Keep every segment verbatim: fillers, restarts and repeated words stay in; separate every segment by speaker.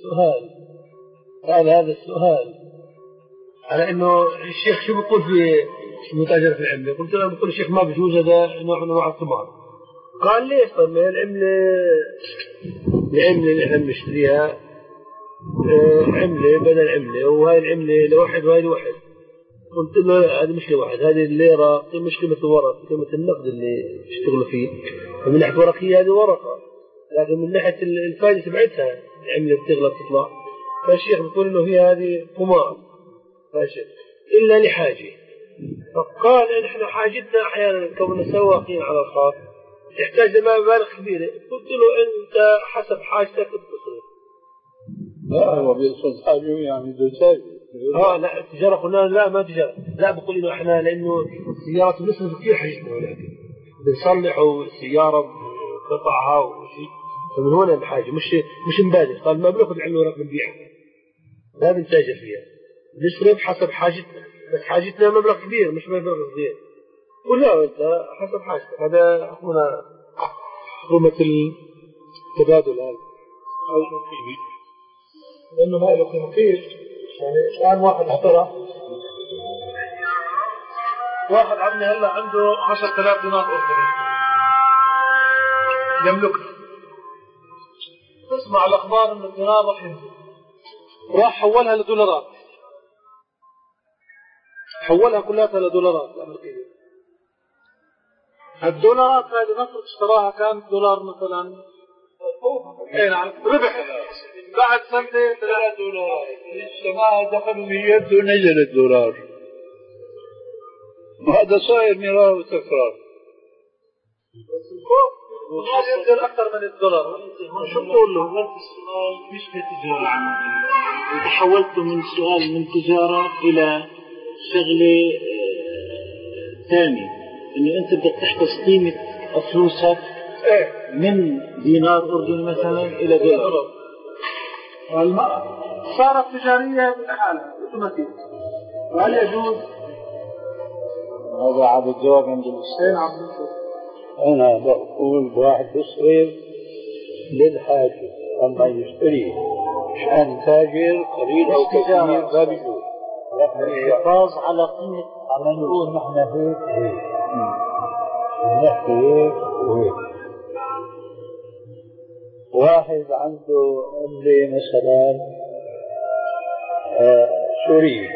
Speaker 1: سؤال سأل هذا السؤال على إنه الشيخ شو بيقول في المتاجرة في العملة. قلت له بيقول الشيخ ما بيجوز هذا نوع من أنواع الثمار. قال ليش؟ طب العملة العملة اللي احنا بنشتريها عملة بدل عملة، وهاي العملة لواحد وهاي لواحد. قلت له هذه مش لواحد، هذه الليرة مش قيمة الورق، قيمة النقد اللي يشتغلوا فيه. ومن ناحية ورقية هذه ورقة، لكن من ناحية الفائدة تبعتها العملة بتغلى بتطلع. فالشيخ بيقول إنه هي هذه قمار ماشي إلا لحاجة. فقال إن إحنا حاجتنا أحيانا كوننا سواقين على الخاص تحتاج لمبالغ كبيرة. قلت له أنت حسب حاجتك بتصرف.
Speaker 2: لا هو بيقصد حاجة يعني دجاج.
Speaker 1: اه لا التجارة قلنا لا ما تجارة، لا بقول إنه إحنا لأنه السيارة بنصرف كثير حاجتنا، ولكن بنصلحوا السيارة بقطعها وشيء، فمن هنا بحاجة مش مش مبادئ. قال ما بناخذ العملة ورق بنبيعها، ما بنتاجر فيها، نصرف حسب حاجتنا، بس حاجتنا مبلغ كبير مش مبلغ صغير. ولا أنت حسب حاجتك. هذا هنا حكومة التبادل هذا أو القيمة، لأنه هاي القيمة كثير. يعني الآن واحد احترى واحد عمي هلا عنده عشرة آلاف دينار أردني يملكها، تسمع الأخبار إن الدينار راح ينزل، راح حولها لدولارات، حولها كلها لدولارات أمريكية. الدولارات هذه نفرض اشتراها كان دولار مثلا اي نعم ربح بعد سنتين ثلاثة دولار، السماء دخلوا مية ونزل الدولار. وهذا صاير مرار وتكرار. بس الفوق ينزل أكثر من الدولار. شو بقول له؟
Speaker 3: السؤال مش كتجارة عامة، إذا حولته من سؤال من تجارة إلى شغلة ثانية، إنه أنت بدك تحفظ قيمة فلوسك من دينار أردني مثلا إلى دولار.
Speaker 1: والمرأة صارت تجارية بحالها اوتوماتيك، وهل يجوز؟
Speaker 2: هذا عاد الجواب عند المسلمين. أنا بقول واحد يصرف للحاجة، أما يشتري عشان تاجر قليل أو كثير ما بيجوز.
Speaker 3: الحفاظ على قيمة
Speaker 2: عم نقول نحن هيك هيك نحكي هيك وهيك. واحد عنده عملة مثلا آه سوري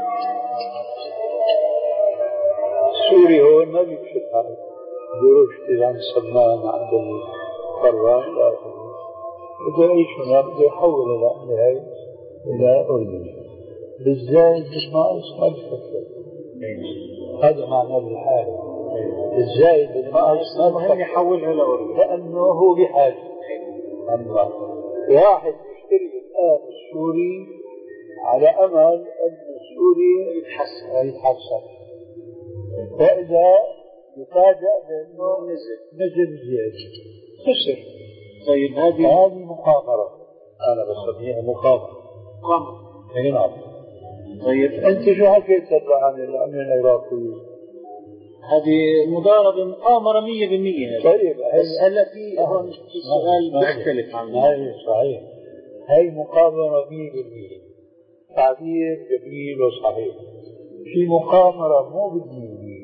Speaker 2: سوري هون ما بيمشي الحال، بيروح يشتري عند سلمان عند القرة إلى آخره، بده يعيش هنا، بده يحول العملة هاي إلى أردني بالزايد مش ناقص ما بيفكر. هذا معنى الحالة الزايد بالناقص ما بيفكر يحولها لأردني لأنه هو بحاجة. أما واحد يشتري الآن السوري على أمل أن السوري يتحسن يتحسن، فإذا يفاجأ بأنه نزل نزل زيادة خسر.
Speaker 3: طيب هذه
Speaker 2: هذه مخاطرة، أنا بسميها مخاطرة.
Speaker 3: مخاطرة.
Speaker 2: أي نعم. طيب أنت شو حكيت عن العملة العراقية؟
Speaker 3: هذه مضاربة مؤامرة مية بالمية.
Speaker 2: طيب
Speaker 3: هلا في هون في سؤال بيختلف عن
Speaker 2: هذا. صحيح، هي مقامرة مية بالمية، تعبير جميل وصحيح. في مقامرة مو بالمية،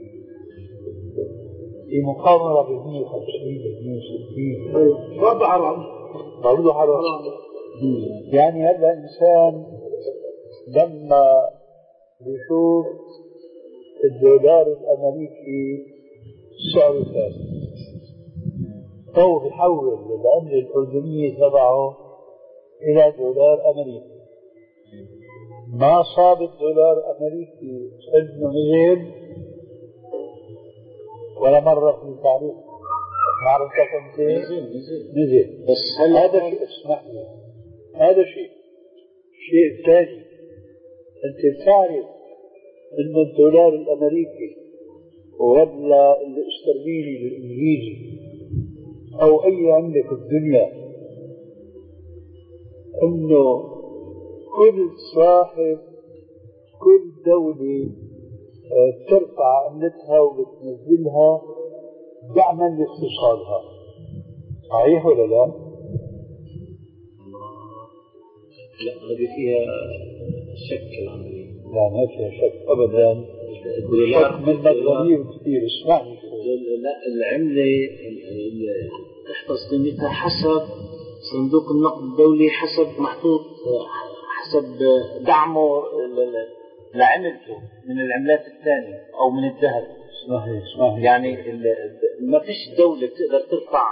Speaker 2: في مقامرة بالمية وخمسين بالمية وستين
Speaker 1: برضه حرام
Speaker 2: برضه حرام. يعني هذا إنسان لما يشوف الدولار الأمريكي سعره ثاني أو بيحول العملة الأردنية تبعه إلى دولار أمريكي، ما صاب الدولار الأمريكي إنه نزل ولا مرة في التاريخ. معرفة كم نزل نزل بس هذا شيء. اسمح لي، هذا شيء شيء ثاني. أنت تعرف إن الدولار الأمريكي ولا الاسترليني الإنجليزي أو أي عملة في الدنيا إنه كل صاحب كل دولة ترفع عملتها وبتنزلها دعما لاقتصادها، صحيح ولا لا؟
Speaker 3: لا هذه فيها شك العملية.
Speaker 2: لا ما فيها شك أبدا.
Speaker 3: الدولار
Speaker 2: من الغريب كثير اسمعني.
Speaker 3: لا العملة تحفظ قيمتها حسب صندوق النقد الدولي، حسب محطوط حسب دعمه لعملته من العملات الثانية أو من الذهب.
Speaker 2: صحيح صحيح.
Speaker 3: يعني ما فيش دولة تقدر ترفع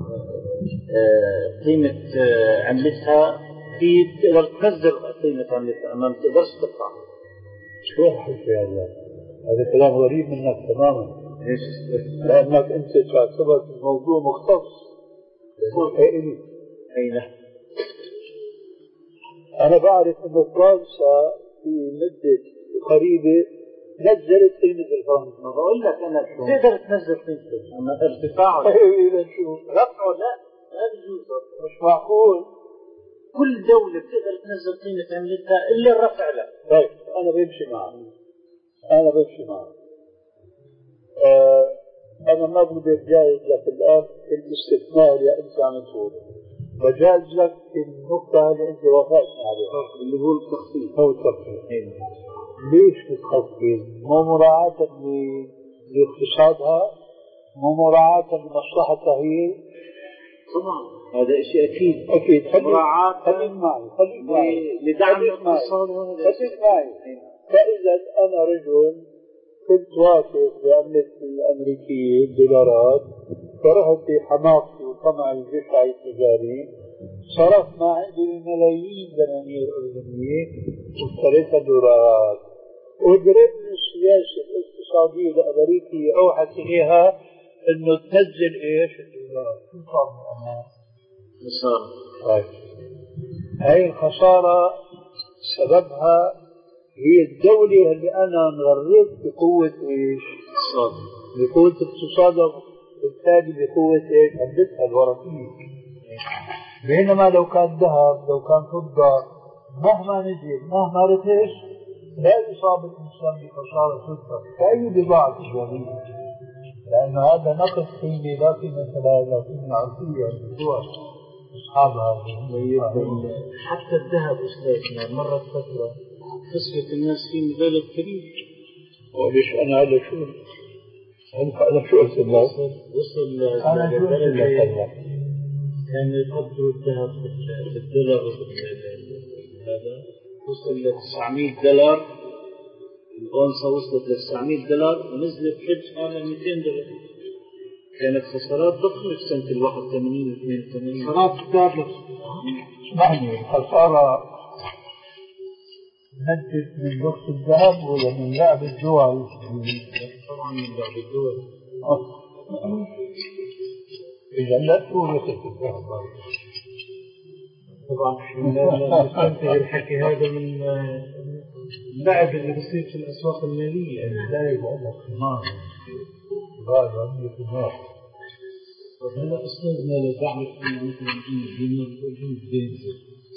Speaker 3: قيمة عملتها، في تقدر تنزل قيمة عملتها أما ما تقدرش ترفع.
Speaker 2: شو الحكي هذا؟ هذا كلام غريب منك تماما.
Speaker 3: ليش؟
Speaker 2: لأنك أنت تعتبر الموضوع مختص.
Speaker 3: أي نعم.
Speaker 2: أنا بعرف أن فرنسا في مدة قريبة نزلت قيمة الفرنك.
Speaker 3: ما بقول لك أنا تقدر تنزل قيمته أما ارتفاعه
Speaker 2: إذا شو
Speaker 3: رفعه لا لا بيجوز.
Speaker 2: مش معقول
Speaker 3: كل دولة بتقدر تنزل قيمة عملتها إلا الرفع لا.
Speaker 2: طيب أنا بمشي معك أنا بمشي معك آه أنا ما بقدر جايز لك الآن الاستثناء اللي أنت عم تقول، بجاز لك النقطة اللي أنت وافقتني عليها
Speaker 3: اللي هو التخفيض.
Speaker 2: هو التخفيض. ليش بتخفض؟ مو مراعاة لاقتصادها، مو مراعاة لمصلحتها هي.
Speaker 3: طبعا هذا شيء أكيد
Speaker 2: أكيد.
Speaker 3: مراعاة
Speaker 2: خليك معي خليك معي
Speaker 3: لدعم الاقتصاد.
Speaker 2: خليك معي. فإذا أنا رجل كنت واثق بعملة الأمريكية الدولارات، فرحت بحماقتي وطمعي الجشعي التجاري، صرفت ما عندي ملايين دنانير أردنية واشتريتها دولارات، وقريت من السياسة الاقتصادية الأمريكية أوحت إليها إنه تنزل إيش الدولار. شو صار من أمان؟
Speaker 3: خسارة.
Speaker 2: طيب هاي الخسارة سببها هي الدولة اللي أنا انغريت بقوة إيش؟
Speaker 3: اقتصاد.
Speaker 2: بقوة اقتصادها، بالتالي بقوة إيش؟ عملتها الورقية. بينما لو كان ذهب، لو كان فضة، مهما نزل مهما رخص لا يصاب الإنسان بخسارة تذكر كأي بضاعة تجارية، لأن هذا نقص قيمة لا قيمة لها لا قيمة عرفية للدول أصحابها.
Speaker 3: حتى الذهب أستاذنا مرت فترة خسرت الناس فيه مبالغ كبيرة.
Speaker 2: وليش أنا هذا شو؟ أنا شو قلت لك؟
Speaker 3: وصل
Speaker 2: أنا شو قلت لك؟
Speaker 3: كان يقدروا الذهب بالدولار هذا وصل ل تسعمية دولار، الأونصة وصلت ل تسعمية دولار ونزلت فجأة ل مئتين دولار. كانت خسارات ضخمة في سنة ال واحد وثمانين اثنين وثمانين.
Speaker 2: خسارات كبيرة. اسمعني، الخسارة نتج من رخص الذهب ولا من لعب الدول؟
Speaker 3: طبعا من لعب الدول.
Speaker 2: إذا لا تكون رخص الذهب.
Speaker 3: طبعا نستنتج الحكي هذا من اللعب اللي بيصير في الأسواق المالية.
Speaker 2: لا يبقى لك خمار. هذا عندي خمار.
Speaker 3: هلا أستاذنا لو بعرف أنا مثلا إنه دينار موجود بينزل،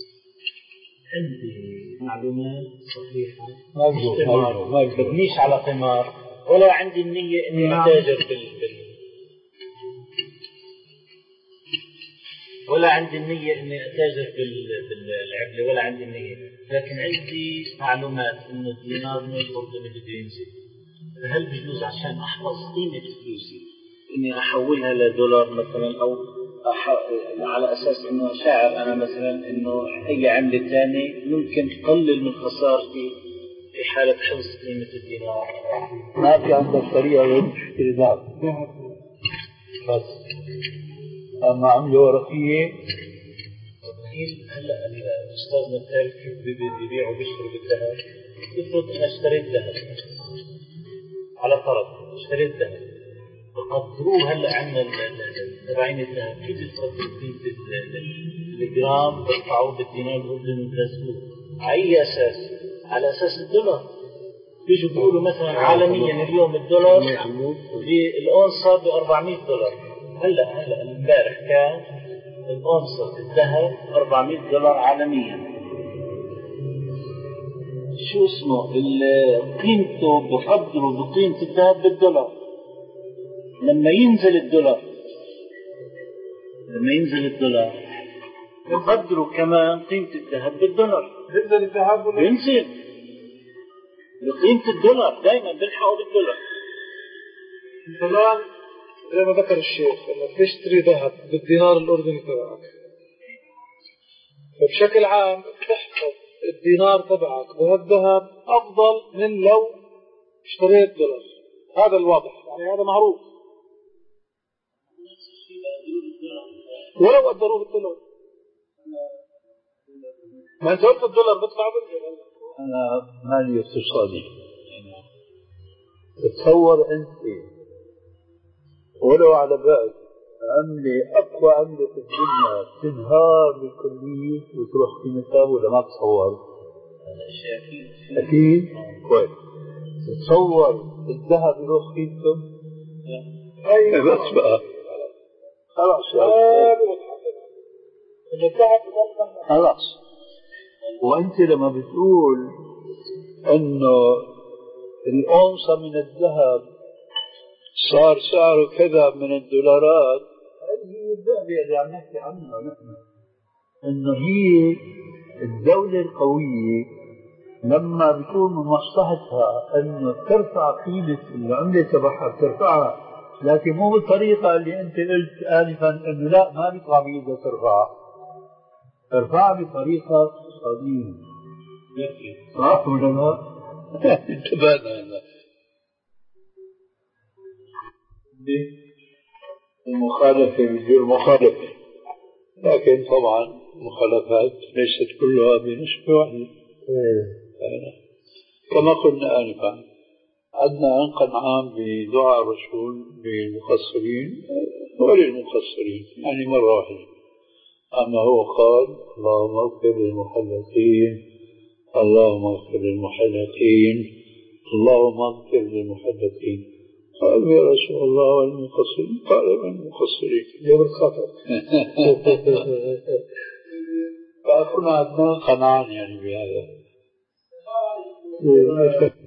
Speaker 3: عندي معلومات صحيحة ما ببنيش على قمار ولا عندي النية إني أتاجر بال ولا عندي النية إني أتاجر بالعملة ولا عندي النية، لكن عندي معلومات إنه الدينار موجود بده ينزل. فهل بيجوز عشان أحفظ قيمة فلوسي إني أحولها لدولار مثلا، أو أح... على أساس إنه شاعر أنا مثلا إنه أي عملة ثانية ممكن تقلل من خسارتي في حالة حفظ قيمة الدينار؟
Speaker 2: ما في عندك طريقة غير تشتري ذهب بس. أما عملة ورقية
Speaker 3: هلا الأستاذ مثال كيف بيبيع وبيشتري بالذهب. افرض أنا اشتريت ذهب على فرض اشتريت ذهب بقدروه هلا عندنا تبعين الذهب كيف يقدروا قيمة الجرام برفعوه بالدينار الأردني وبنزلوه على أي أساس؟ على أساس الدولار. بيجوا بيقولوا مثلا عالميا اليوم الدولار بالأونصة ب أربعمية دولار. هلا هلا امبارح كان الأونصة الذهب أربعمية دولار عالميا. شو اسمه قيمته بقدره بقيمة الذهب بالدولار. لما ينزل الدولار لما ينزل الدولار يقدروا كمان قيمة الذهب بالدولار.
Speaker 2: ينزل الذهب ولا
Speaker 3: ينزل بقيمة الدولار، دائما بيلحقوا بالدولار.
Speaker 2: الآن زي ما ذكر الشيخ انك تشتري ذهب بالدينار الاردني تبعك، فبشكل عام تحفظ الدينار تبعك بهالذهب افضل من لو اشتريت دولار. هذا الواضح، يعني هذا معروف. ولو قدروه بالدولار، ما انت قلت الدولار بدفع بالدولار.
Speaker 4: انا مالي اقتصادي، تصور انت ولو على بالك عملة أقوى عملة في الدنيا تنهار بالكلية وتروح قيمتها، ولا ما تصور؟
Speaker 3: هذا شيء أكيد.
Speaker 4: أكيد؟ كويس. تصور الذهب يروح قيمته؟
Speaker 2: أي
Speaker 4: بس بقى خلاص خلاص. وأنت لما بتقول إنه الأونصة من الذهب صار سعره كذا من الدولارات، هذه الذهب اللي عم نحكي عنها نحن، انه هي الدولة القوية لما بيكون من مصلحتها انه ترفع قيمة العملة تبعها بترفعها، لكن مو بالطريقة اللي انت قلت آنفا انه لا ما بيطلع بإيدها ترفعها، ترفعها بطريقة اقتصادية. صح ولا لا؟ انتبهنا هنا. المخالفة بتصير مخالفة، لكن طبعا المخالفات ليست كلها بنسبة واحدة. كما قلنا آنفا عندنا عنقا عام بدعاء الرسول للمقصرين وللمقصرين، يعني مرة واحدة. أما هو قال اللهم اغفر للمحلقين، اللهم اغفر للمحلقين، اللهم اغفر للمحلقين. قال يا رسول الله والمقصرين؟ قال من المقصرين؟
Speaker 2: يوم الخطر.
Speaker 4: فكنا عندنا قناعة يعني بهذا.